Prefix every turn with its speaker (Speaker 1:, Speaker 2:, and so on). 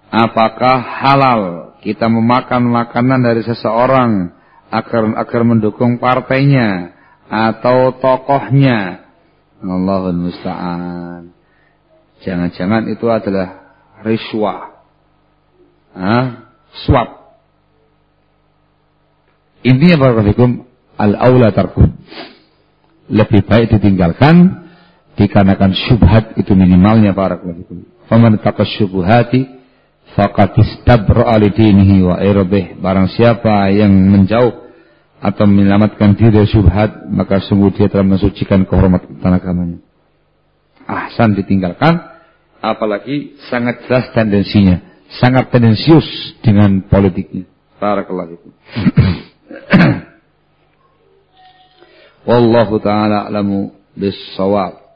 Speaker 1: apakah halal kita memakan makanan dari seseorang agar mendukung partainya atau tokohnya? Allahul musta'an. Jangan-jangan itu adalah riswah, suap. Intinya barakallahu al-aula tarku. Lebih baik ditinggalkan dikarenakan syubhat itu minimalnya barakallahu. Faman taqas syubhati faqad istabra'a li dinihi wa irdih. Barang siapa yang menjauh atau menyelamatkan diri dari syubhat, maka sungguh dia telah mensucikan kehormatan agamanya. Ahsan ditinggalkan, apalagi sangat jelas tendensinya, sangat tendensius dengan politiknya. Barakallahu fikum. Wallahu ta'ala a'lamu bis-shawab.